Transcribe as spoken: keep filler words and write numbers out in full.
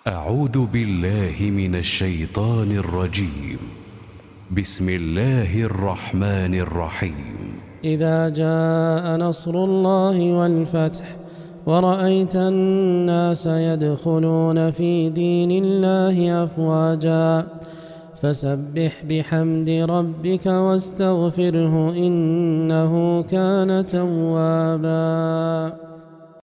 أعوذ بالله من الشيطان الرجيم. بسم الله الرحمن الرحيم. إذا جاء نصر الله والفتح ورأيت الناس يدخلون في دين الله أفواجا فسبح بحمد ربك واستغفره إنه كان توابا.